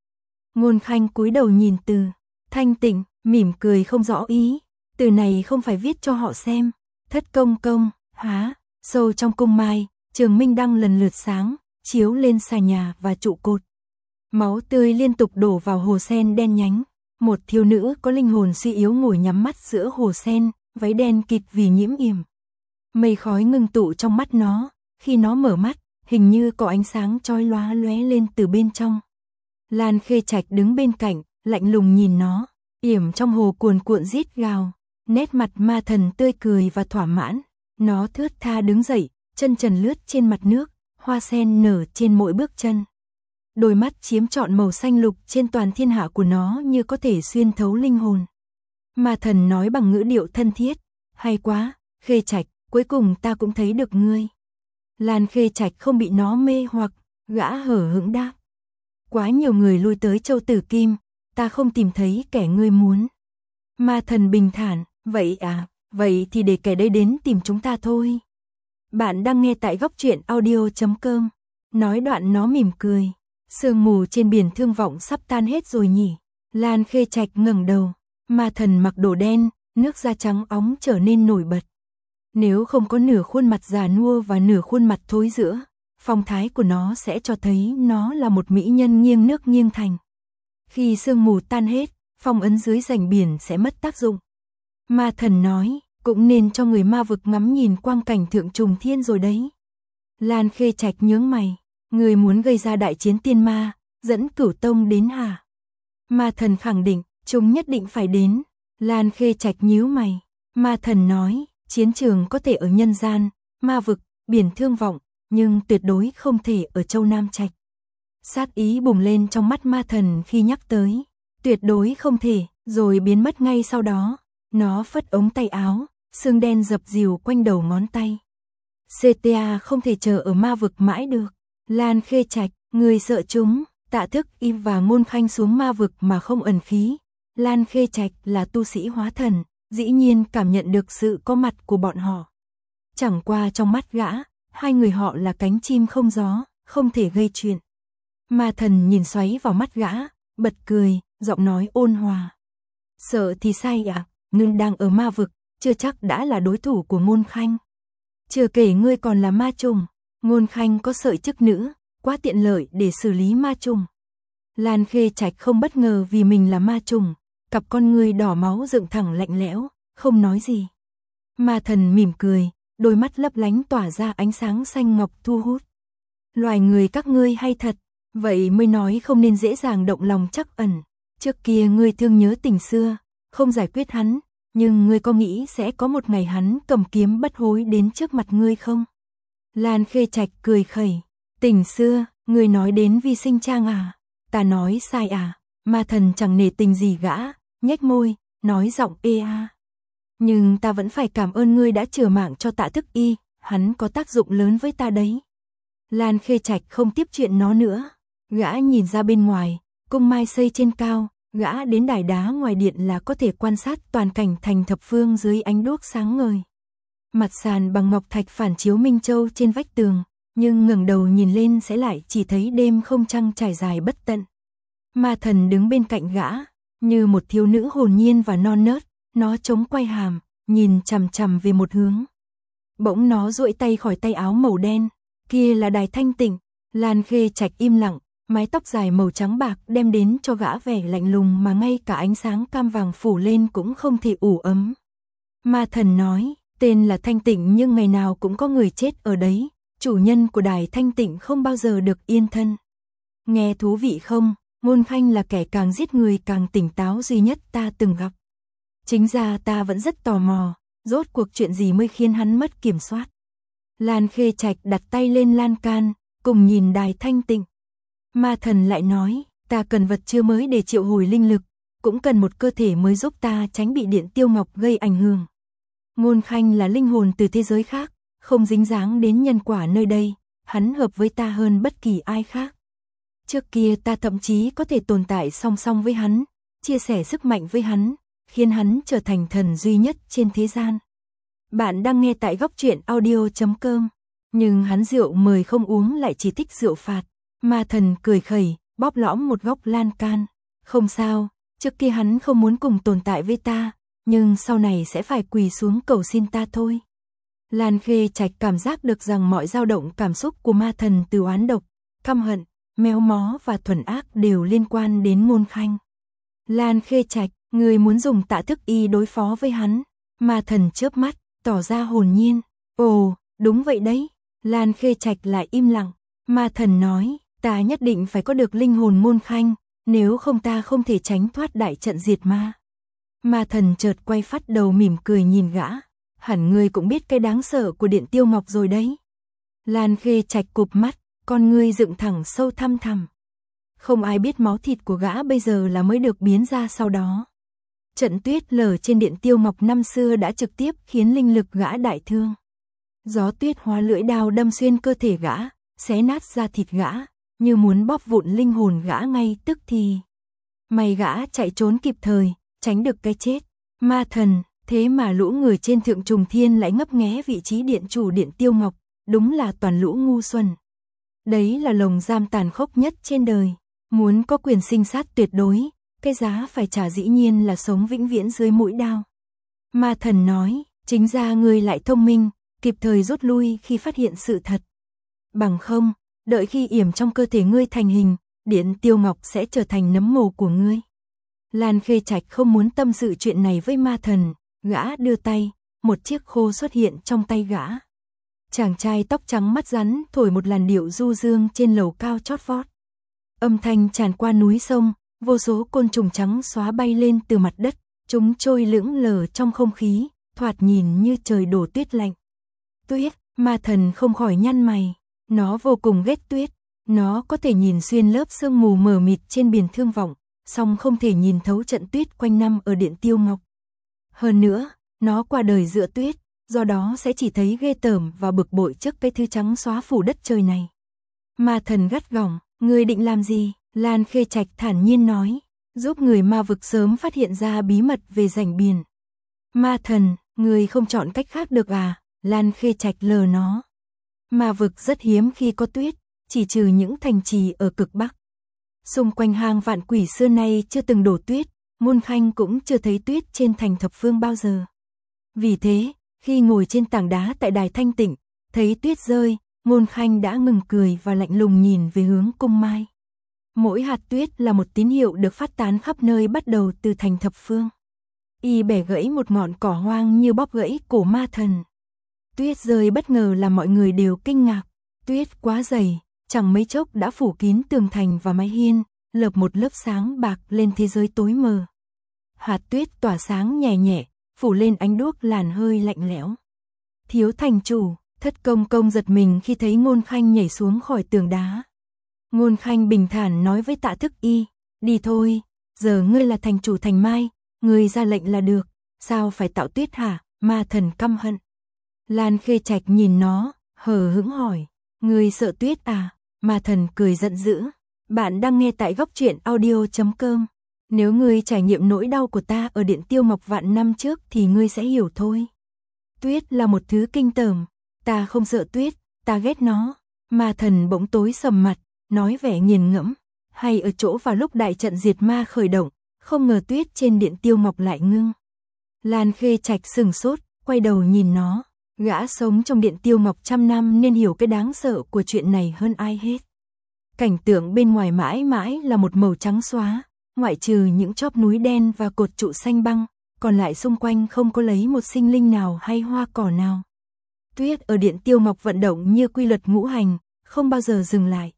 Ngôn Khanh cúi đầu nhìn từ thanh tịnh, mỉm cười không rõ ý. Từ này không phải viết cho họ xem. Thất công công, há, sâu trong cung mai, trường minh đăng lần lượt sáng, chiếu lên xà nhà và trụ cột. Máu tươi liên tục đổ vào hồ sen đen nhánh. Một thiếu nữ có linh hồn suy yếu ngồi nhắm mắt giữa hồ sen, váy đen kịt vì nhiễm yểm. Mây khói ngưng tụ trong mắt nó, khi nó mở mắt, hình như có ánh sáng chói lóa lóe lên từ bên trong. Lan Khê Trạch đứng bên cạnh, lạnh lùng nhìn nó, yểm trong hồ cuồn cuộn rít gào, nét mặt ma thần tươi cười và thỏa mãn. Nó thướt tha đứng dậy, chân trần lướt trên mặt nước, hoa sen nở trên mỗi bước chân. Đôi mắt chiếm trọn màu xanh lục trên toàn thiên hạ của nó như có thể xuyên thấu linh hồn. Ma thần nói bằng ngữ điệu thân thiết, hay quá, Khê Trạch, cuối cùng ta cũng thấy được ngươi. Lan Khê Trạch không bị nó mê hoặc, gã hở hững đáp. Quá nhiều người lui tới Châu Tử Kim, ta không tìm thấy kẻ ngươi muốn. Ma thần bình thản, vậy à, vậy thì để kẻ đây đến tìm chúng ta thôi. Bạn đang nghe tại góc truyện audio chấm com. Nói đoạn nó mỉm cười. Sương mù trên biển thương vọng sắp tan hết rồi nhỉ. Lan Khê Trạch ngẩng đầu. Ma thần mặc đồ đen, nước da trắng óng trở nên nổi bật. Nếu không có nửa khuôn mặt già nua và nửa khuôn mặt thối rữa, phong thái của nó sẽ cho thấy nó là một mỹ nhân nghiêng nước nghiêng thành. Khi sương mù tan hết, phong ấn dưới rành biển sẽ mất tác dụng. Ma thần nói, cũng nên cho người ma vực ngắm nhìn quang cảnh thượng trùng thiên rồi đấy. Lan Khê Trạch nhướng mày, người muốn gây ra đại chiến tiên ma, dẫn Cửu Tông đến hả? Ma thần khẳng định, chúng nhất định phải đến. Lan Khê Trạch nhíu mày, ma thần nói, chiến trường có thể ở nhân gian, ma vực, biển thương vọng, nhưng tuyệt đối không thể ở Châu Nam Trạch. Sát ý bùng lên trong mắt ma thần khi nhắc tới, tuyệt đối không thể, rồi biến mất ngay sau đó. Nó phất ống tay áo, xương đen dập dìu quanh đầu ngón tay. xê tê a không thể chờ ở ma vực mãi được. Lan Khê Trạch, người sợ chúng, Tạ Thức Y và Ngôn Khanh xuống ma vực mà không ẩn khí. Lan Khê Trạch là tu sĩ hóa thần, dĩ nhiên cảm nhận được sự có mặt của bọn họ. Chẳng qua trong mắt gã, hai người họ là cánh chim không gió, không thể gây chuyện. Ma thần nhìn xoáy vào mắt gã, bật cười, giọng nói ôn hòa. Sợ thì sai à, ngươi đang ở ma vực, chưa chắc đã là đối thủ của Ngôn Khanh. Chưa kể ngươi còn là ma trùng, Ngôn Khanh có sợi chức nữ, quá tiện lợi để xử lý ma trùng. Lan Khê Trạch không bất ngờ vì mình là ma trùng, cặp con ngươi đỏ máu dựng thẳng lạnh lẽo, không nói gì. Ma thần mỉm cười, đôi mắt lấp lánh tỏa ra ánh sáng xanh ngọc thu hút. Loài người các ngươi hay thật, vậy mới nói không nên dễ dàng động lòng trắc ẩn. Trước kia ngươi thương nhớ tình xưa, không giải quyết hắn, nhưng ngươi có nghĩ sẽ có một ngày hắn cầm kiếm bất hối đến trước mặt ngươi không? Lan Khê Trạch cười khẩy, tình xưa, ngươi nói đến Vi Sinh Trang à? Ta nói sai à? Ma thần chẳng nể tình gì gã, nhếch môi, nói giọng ê a. Nhưng ta vẫn phải cảm ơn ngươi đã chừa mạng cho Tạ Thức Y, hắn có tác dụng lớn với ta đấy. Lan Khê Trạch không tiếp chuyện nó nữa, gã nhìn ra bên ngoài, cung mai xây trên cao, gã đến đài đá ngoài điện là có thể quan sát toàn cảnh thành thập phương dưới ánh đuốc sáng ngời. Mặt sàn bằng ngọc thạch phản chiếu minh châu trên vách tường, nhưng ngẩng đầu nhìn lên sẽ lại chỉ thấy đêm không trăng trải dài bất tận. Ma thần đứng bên cạnh gã, như một thiếu nữ hồn nhiên và non nớt, nó chống quay hàm, nhìn chằm chằm về một hướng. Bỗng nó duỗi tay khỏi tay áo màu đen, kia là đài thanh tịnh. Lan Khê Trạch im lặng, mái tóc dài màu trắng bạc đem đến cho gã vẻ lạnh lùng mà ngay cả ánh sáng cam vàng phủ lên cũng không thể ủ ấm. Ma thần nói, tên là Thanh Tịnh nhưng ngày nào cũng có người chết ở đấy, chủ nhân của đài Thanh Tịnh không bao giờ được yên thân. Nghe thú vị không? Ngôn Khanh là kẻ càng giết người càng tỉnh táo duy nhất ta từng gặp. Chính ra ta vẫn rất tò mò, rốt cuộc chuyện gì mới khiến hắn mất kiểm soát. Lan Khê Trạch đặt tay lên lan can, cùng nhìn đài Thanh Tịnh. Ma thần lại nói, ta cần vật chứa mới để triệu hồi linh lực, cũng cần một cơ thể mới giúp ta tránh bị điện tiêu ngọc gây ảnh hưởng. Ngôn Khanh là linh hồn từ thế giới khác, không dính dáng đến nhân quả nơi đây, hắn hợp với ta hơn bất kỳ ai khác. Trước kia ta thậm chí có thể tồn tại song song với hắn, chia sẻ sức mạnh với hắn, khiến hắn trở thành thần duy nhất trên thế gian. Bạn đang nghe tại góc truyện audio chấm com, nhưng hắn rượu mời không uống lại chỉ thích rượu phạt. Ma thần cười khẩy, bóp lõm một góc lan can. Không sao, trước kia hắn không muốn cùng tồn tại với ta, nhưng sau này sẽ phải quỳ xuống cầu xin ta thôi. Lan Khê Trạch cảm giác được rằng mọi dao động cảm xúc của ma thần từ oán độc, căm hận, méo mó và thuần ác đều liên quan đến Ngôn Khanh. Lan Khê Trạch, người muốn dùng Tạ Thức Y đối phó với hắn. Ma thần chớp mắt, tỏ ra hồn nhiên. Ồ, đúng vậy đấy. Lan Khê Trạch lại im lặng. Ma thần nói, ta nhất định phải có được linh hồn Ngôn Khanh, nếu không ta không thể tránh thoát đại trận diệt ma. Ma thần chợt quay phát đầu mỉm cười nhìn gã. Hẳn ngươi cũng biết cái đáng sợ của Điện Tiêu Ngọc rồi đấy. Lan Khê Trạch cụp mắt, con ngươi dựng thẳng sâu thăm thẳm. Không ai biết máu thịt của gã bây giờ là mới được biến ra sau đó. Trận tuyết lở trên Điện Tiêu Ngọc năm xưa đã trực tiếp khiến linh lực gã đại thương. Gió tuyết hóa lưỡi đao đâm xuyên cơ thể gã, xé nát da thịt gã, như muốn bóp vụn linh hồn gã ngay tức thì. May gã chạy trốn kịp thời, tránh được cái chết. Ma thần, thế mà lũ người trên Thượng Trùng Thiên lại ngấp nghé vị trí điện chủ Điện Tiêu Ngọc, đúng là toàn lũ ngu xuẩn. Đấy là lồng giam tàn khốc nhất trên đời, muốn có quyền sinh sát tuyệt đối, cái giá phải trả dĩ nhiên là sống vĩnh viễn dưới mũi đao. Ma thần nói, chính ra ngươi lại thông minh, kịp thời rút lui khi phát hiện sự thật. Bằng không, đợi khi yểm trong cơ thể ngươi thành hình, Điện Tiêu Ngọc sẽ trở thành nấm mồ của ngươi. Lan Khê Trạch không muốn tâm sự chuyện này với ma thần, gã đưa tay, một chiếc khô xuất hiện trong tay gã. Chàng trai tóc trắng mắt rắn thổi một làn điệu du dương trên lầu cao chót vót. Âm thanh tràn qua núi sông, vô số côn trùng trắng xóa bay lên từ mặt đất, chúng trôi lững lờ trong không khí, thoạt nhìn như trời đổ tuyết lạnh. Tuyết, ma thần không khỏi nhăn mày, nó vô cùng ghét tuyết, nó có thể nhìn xuyên lớp sương mù mờ mịt trên biển Thương Vọng, song không thể nhìn thấu trận tuyết quanh năm ở Điện Tiêu Ngọc. Hơn nữa, nó qua đời giữa tuyết, do đó sẽ chỉ thấy ghê tởm và bực bội trước cái thứ trắng xóa phủ đất trời này. Ma thần gắt gỏng, ngươi định làm gì? Lan Khê Trạch thản nhiên nói, giúp người ma vực sớm phát hiện ra bí mật về rảnh biển. Ma thần, ngươi không chọn cách khác được à? Lan Khê Trạch lờ nó. Ma vực rất hiếm khi có tuyết, chỉ trừ những thành trì ở cực Bắc. Xung quanh hang vạn quỷ xưa nay chưa từng đổ tuyết, Ngôn Khanh cũng chưa thấy tuyết trên thành thập phương bao giờ. Vì thế, khi ngồi trên tảng đá tại đài Thanh Tịnh, thấy tuyết rơi, Ngôn Khanh đã ngừng cười và lạnh lùng nhìn về hướng cung mai. Mỗi hạt tuyết là một tín hiệu được phát tán khắp nơi bắt đầu từ thành thập phương. Y bẻ gãy một ngọn cỏ hoang như bóp gãy cổ ma thần. Tuyết rơi bất ngờ làm mọi người đều kinh ngạc. Tuyết quá dày, chẳng mấy chốc đã phủ kín tường thành và mái hiên, lợp một lớp sáng bạc lên thế giới tối mờ. Hạt tuyết tỏa sáng nhẹ nhẹ, phủ lên ánh đuốc làn hơi lạnh lẽo. Thiếu thành chủ, Thất Công Công giật mình khi thấy Ngôn Khanh nhảy xuống khỏi tường đá. Ngôn Khanh bình thản nói với Tạ Thức Y, đi thôi, giờ ngươi là thành chủ thành Mai, ngươi ra lệnh là được, sao phải tạo tuyết hả? Ma thần căm hận. Lan Khê Trạch nhìn nó, hờ hững hỏi, ngươi sợ tuyết à? Ma thần cười giận dữ, bạn đang nghe tại góc truyện audio chấm com. Nếu ngươi trải nghiệm nỗi đau của ta ở Điện Tiêu Ngọc vạn năm trước thì ngươi sẽ hiểu thôi. Tuyết là một thứ kinh tởm, ta không sợ tuyết, ta ghét nó. Ma thần bỗng tối sầm mặt, nói vẻ nghiền ngẫm, hay ở chỗ vào lúc đại trận diệt ma khởi động, không ngờ tuyết trên Điện Tiêu Ngọc lại ngưng. Lan Khê Trạch sừng sốt, quay đầu nhìn nó, gã sống trong Điện Tiêu Ngọc trăm năm nên hiểu cái đáng sợ của chuyện này hơn ai hết. Cảnh tượng bên ngoài mãi mãi là một màu trắng xóa, ngoại trừ những chóp núi đen và cột trụ xanh băng, còn lại xung quanh không có lấy một sinh linh nào hay hoa cỏ nào. Tuyết ở Điện Tiêu Ngọc vận động như quy luật ngũ hành, không bao giờ dừng lại.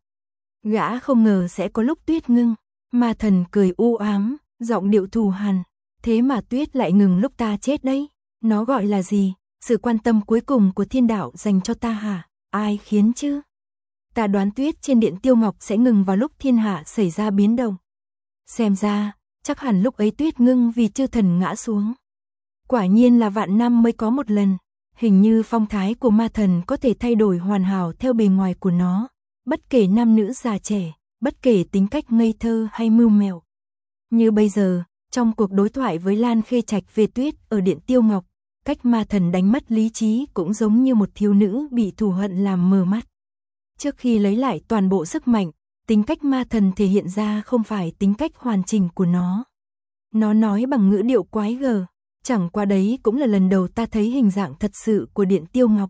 Gã không ngờ sẽ có lúc tuyết ngưng. Ma thần cười u ám, giọng điệu thù hằn, thế mà tuyết lại ngừng lúc ta chết đấy. Nó gọi là gì? Sự quan tâm cuối cùng của thiên đạo dành cho ta hả? Ai khiến chứ? Ta đoán tuyết trên Điện Tiêu Ngọc sẽ ngừng vào lúc thiên hạ xảy ra biến động. Xem ra, chắc hẳn lúc ấy tuyết ngưng vì chư thần ngã xuống. Quả nhiên là vạn năm mới có một lần. Hình như phong thái của ma thần có thể thay đổi hoàn hảo theo bề ngoài của nó, bất kể nam nữ già trẻ, bất kể tính cách ngây thơ hay mưu mẹo. Như bây giờ, trong cuộc đối thoại với Lan Khê Trạch về tuyết ở Điện Tiêu Ngọc, cách ma thần đánh mất lý trí cũng giống như một thiếu nữ bị thù hận làm mờ mắt. Trước khi lấy lại toàn bộ sức mạnh, tính tính cách ma thần thể hiện ra không phải tính cách hoàn chỉnh của nó. Nó nói bằng ngữ điệu quái gở, chẳng qua đấy cũng là lần đầu ta thấy hình dạng thật sự của Điện Tiêu Ngọc.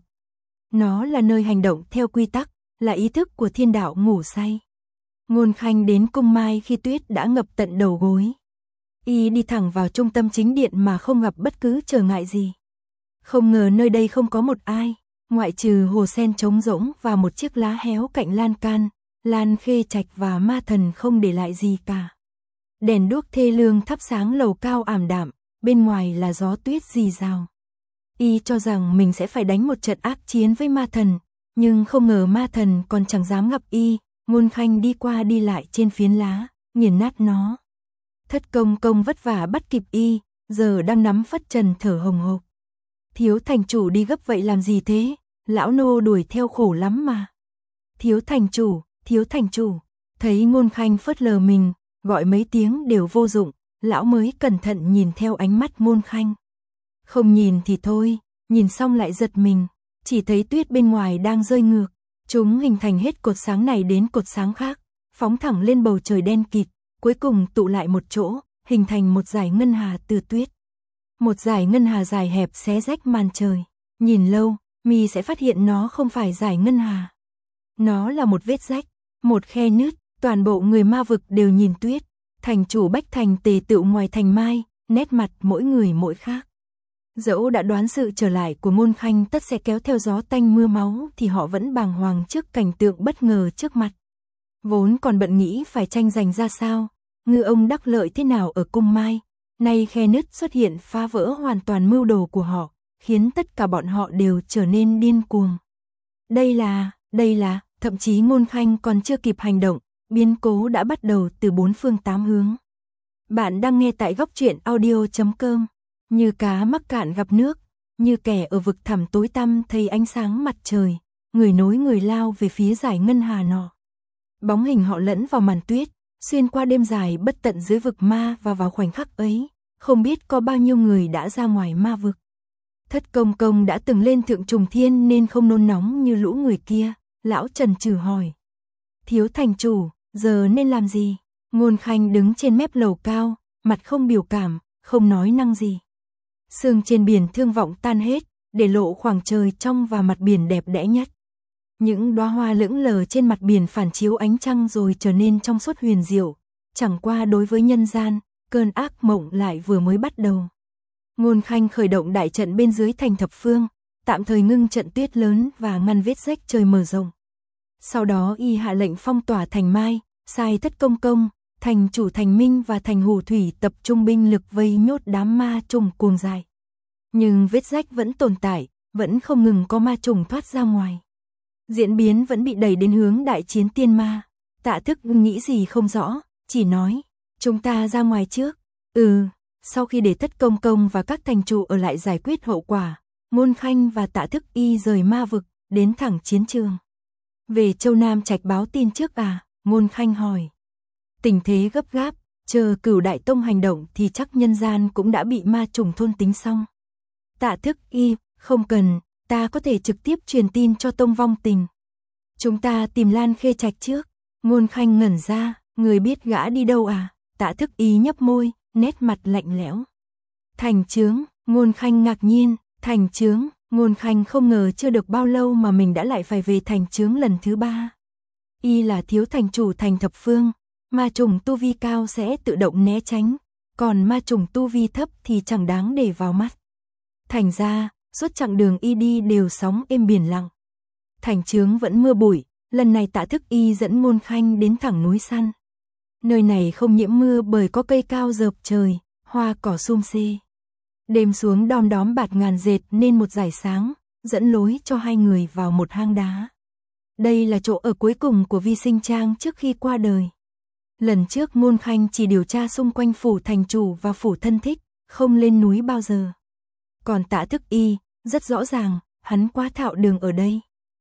Nó là nơi hành động theo quy tắc, là ý thức của thiên đạo ngủ say. Ngôn Khanh đến cung Mai khi tuyết đã ngập tận đầu gối. Y đi thẳng vào trung tâm chính điện mà không gặp bất cứ trở ngại gì. Không ngờ nơi đây không có một ai, ngoại trừ hồ sen trống rỗng và một chiếc lá héo cạnh lan can, Lan Khê Trạch và ma thần không để lại gì cả. Đèn đuốc thê lương thắp sáng lầu cao ảm đạm, bên ngoài là gió tuyết rì rào. Y cho rằng mình sẽ phải đánh một trận ác chiến với ma thần, nhưng không ngờ ma thần còn chẳng dám gặp Y. Ngôn Khanh đi qua đi lại trên phiến lá, nghiền nát nó. Thất công công vất vả bắt kịp Y, giờ đang nắm phất trần thở hồng hộc. Thiếu thành chủ đi gấp vậy làm gì thế? Lão nô đuổi theo khổ lắm mà. Thiếu thành chủ, thiếu thành chủ. Thấy Ngôn Khanh phớt lờ mình, gọi mấy tiếng đều vô dụng, lão mới cẩn thận nhìn theo ánh mắt Ngôn Khanh. Không nhìn thì thôi, nhìn xong lại giật mình, chỉ thấy tuyết bên ngoài đang rơi ngược. Chúng hình thành hết cột sáng này đến cột sáng khác, phóng thẳng lên bầu trời đen kịt, cuối cùng tụ lại một chỗ, hình thành một dải ngân hà từ tuyết. Một dải ngân hà dài hẹp xé rách màn trời. Nhìn lâu, mi sẽ phát hiện nó không phải dải ngân hà. Nó là một vết rách, một khe nứt, toàn bộ người ma vực đều nhìn tuyết. Thành chủ Bách Thành tề tựu ngoài thành mai, nét mặt mỗi người mỗi khác. Dẫu đã đoán sự trở lại của Ngôn Khanh tất sẽ kéo theo gió tanh mưa máu thì họ vẫn bàng hoàng trước cảnh tượng bất ngờ trước mặt. Vốn còn bận nghĩ phải tranh giành ra sao, ngư ông đắc lợi thế nào ở cung Mai, nay khe nứt xuất hiện phá vỡ hoàn toàn mưu đồ của họ, khiến tất cả bọn họ đều trở nên điên cuồng. Đây là, đây là, thậm chí Ngôn Khanh còn chưa kịp hành động, biến cố đã bắt đầu từ bốn phương tám hướng. Bạn đang nghe tại góc truyện audio chấm com. Như cá mắc cạn gặp nước, như kẻ ở vực thẳm tối tăm thấy ánh sáng mặt trời, người nối người lao về phía dải ngân hà nọ. Bóng hình họ lẫn vào màn tuyết, xuyên qua đêm dài bất tận dưới vực ma và vào khoảnh khắc ấy, không biết có bao nhiêu người đã ra ngoài ma vực. Thất công công đã từng lên thượng trùng thiên nên không nôn nóng như lũ người kia, lão trần trừ hỏi. Thiếu thành chủ, giờ nên làm gì? Ngôn Khanh đứng trên mép lầu cao, mặt không biểu cảm, không nói năng gì. Sương trên biển thương vọng tan hết, để lộ khoảng trời trong và mặt biển đẹp đẽ nhất. Những đóa hoa lững lờ trên mặt biển phản chiếu ánh trăng rồi trở nên trong suốt huyền diệu. Chẳng qua đối với nhân gian, cơn ác mộng lại vừa mới bắt đầu. Ngôn Khanh khởi động đại trận bên dưới thành thập phương, tạm thời ngưng trận tuyết lớn và ngăn vết rách trời mở rộng. Sau đó y hạ lệnh phong tỏa thành Mai, sai Thất công công, thành chủ Thành Minh và thành Hủ Thủy tập trung binh lực vây nhốt đám ma trùng cuồng dài. Nhưng vết rách vẫn tồn tại, vẫn không ngừng có ma trùng thoát ra ngoài. Diễn biến vẫn bị đẩy đến hướng đại chiến tiên ma. Tạ Thức nghĩ gì không rõ, chỉ nói, chúng ta ra ngoài trước. Ừ, sau khi để Thất công công và các thành chủ ở lại giải quyết hậu quả, Ngôn Khanh và Tạ Thức y rời ma vực, đến thẳng chiến trường. Về Châu Nam Trạch báo tin trước à? Ngôn Khanh hỏi. Tình thế gấp gáp, chờ Cửu Đại Tông hành động thì chắc nhân gian cũng đã bị ma trùng thôn tính xong. Tạ Thức y, không cần, ta có thể trực tiếp truyền tin cho Tông Vong Tình. Chúng ta tìm Lan Khê Trạch trước. Ngôn Khanh ngẩn ra, người biết gã đi đâu à? Tạ Thức y nhấp môi, nét mặt lạnh lẽo. Thành trướng, Ngôn Khanh ngạc nhiên, thành trướng, Ngôn Khanh không ngờ chưa được bao lâu mà mình đã lại phải về thành trướng lần thứ ba. Y là thiếu thành chủ thành thập phương, ma trùng tu vi cao sẽ tự động né tránh, còn ma trùng tu vi thấp thì chẳng đáng để vào mắt. Thành ra, suốt chặng đường y đi đều sóng êm biển lặng. Thành trướng vẫn mưa bụi, lần này Tạ Thức y dẫn Ngôn Khanh đến thẳng núi săn. Nơi này không nhiễm mưa bởi có cây cao rợp trời, hoa cỏ sum xê. Đêm xuống đom đóm bạt ngàn dệt nên một dải sáng, dẫn lối cho hai người vào một hang đá. Đây là chỗ ở cuối cùng của Vi Sinh Trang trước khi qua đời. Lần trước Ngôn Khanh chỉ điều tra xung quanh phủ thành chủ và phủ thân thích, không lên núi bao giờ. Còn Tạ Thức y, rất rõ ràng, hắn quá thạo đường ở đây.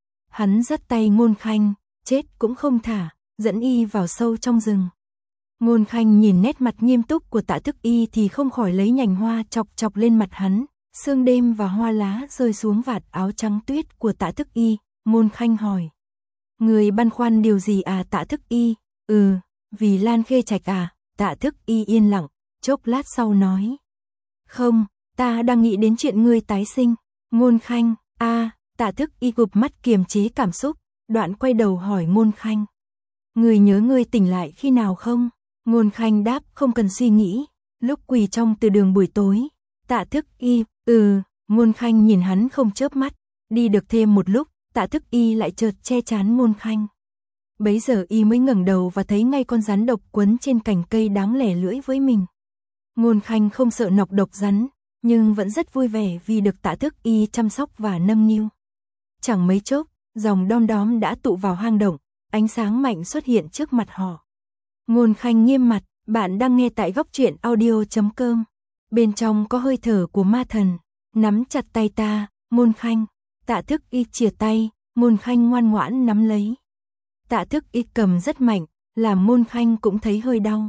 Hắn dắt tay Ngôn Khanh, chết cũng không thả, dẫn y vào sâu trong rừng. Ngôn Khanh nhìn nét mặt nghiêm túc của Tạ Thức y thì không khỏi lấy nhành hoa chọc chọc lên mặt hắn, sương đêm và hoa lá rơi xuống vạt áo trắng tuyết của Tạ Thức y. Ngôn Khanh hỏi, người băn khoăn điều gì à? Tạ Thức y, Ừ, vì Lan Khê Trạch à, Tạ Thức Y yên lặng, chốc lát sau nói. Không, ta đang nghĩ đến chuyện ngươi tái sinh. Ngôn Khanh, a Tạ Thức Y gục mắt kiềm chế cảm xúc, đoạn quay đầu hỏi Ngôn Khanh. Ngươi nhớ ngươi tỉnh lại khi nào không? Ngôn Khanh đáp không cần suy nghĩ, lúc quỳ trong từ đường buổi tối. Tạ Thức Y, ừ, Ngôn Khanh nhìn hắn không chớp mắt, đi được thêm một lúc, Tạ Thức Y lại chợt che chán Ngôn Khanh. Bấy giờ y mới ngẩng đầu và thấy ngay con rắn độc quấn trên cành cây đáng lẻ lưỡi với mình. Ngôn Khanh không sợ nọc độc rắn, nhưng vẫn rất vui vẻ vì được Tạ Thức Y chăm sóc và nâng niu. Chẳng mấy chốc, dòng đom đóm đã tụ vào hang động, ánh sáng mạnh xuất hiện trước mặt họ. Ngôn Khanh nghiêm mặt, bạn đang nghe tại góc truyện audio chấm com. Bên trong có hơi thở của ma thần, nắm chặt tay ta, Ngôn Khanh. Tạ Thức Y chìa tay, Ngôn Khanh ngoan ngoãn nắm lấy. Tạ Thức Y cầm rất mạnh, làm Ngôn Khanh cũng thấy hơi đau.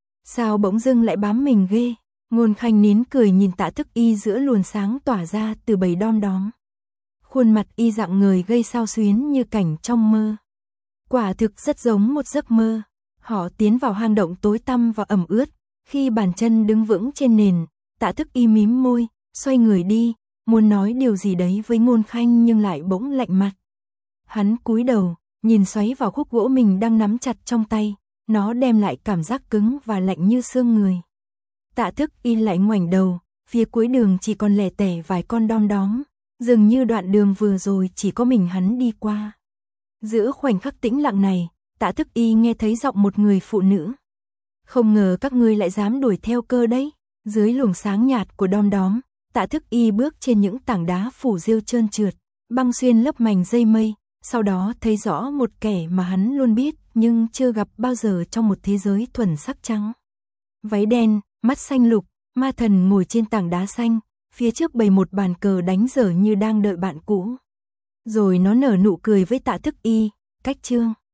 Sao bỗng dưng lại bám mình ghê? Ngôn Khanh nín cười nhìn Tạ Thức Y giữa luồng sáng tỏa ra từ bầy đom đóm. Khuôn mặt y dạng người gây xao xuyến như cảnh trong mơ. Quả thực rất giống một giấc mơ. Họ tiến vào hang động tối tăm và ẩm ướt. Khi bàn chân đứng vững trên nền, Tạ Thức Y mím môi, xoay người đi, muốn nói điều gì đấy với Ngôn Khanh nhưng lại bỗng lạnh mặt. Hắn cúi đầu, nhìn xoáy vào khúc gỗ mình đang nắm chặt trong tay, nó đem lại cảm giác cứng và lạnh như xương người. Tạ Thức Y lại ngoảnh đầu, phía cuối đường chỉ còn lẻ tẻ vài con đom đóm, dường như đoạn đường vừa rồi chỉ có mình hắn đi qua. Giữa khoảnh khắc tĩnh lặng này, Tạ Thức Y nghe thấy giọng một người phụ nữ. Không ngờ các ngươi lại dám đuổi theo cơ đấy. Dưới luồng sáng nhạt của đom đóm, Tạ Thức Y bước trên những tảng đá phủ rêu trơn trượt, băng xuyên lớp mành dây mây, sau đó thấy rõ một kẻ mà hắn luôn biết nhưng chưa gặp bao giờ trong một thế giới thuần sắc trắng. Váy đen, mắt xanh lục, ma thần ngồi trên tảng đá xanh, phía trước bày một bàn cờ đánh dở như đang đợi bạn cũ. Rồi nó nở nụ cười với Tạ Thức Y, cách chương.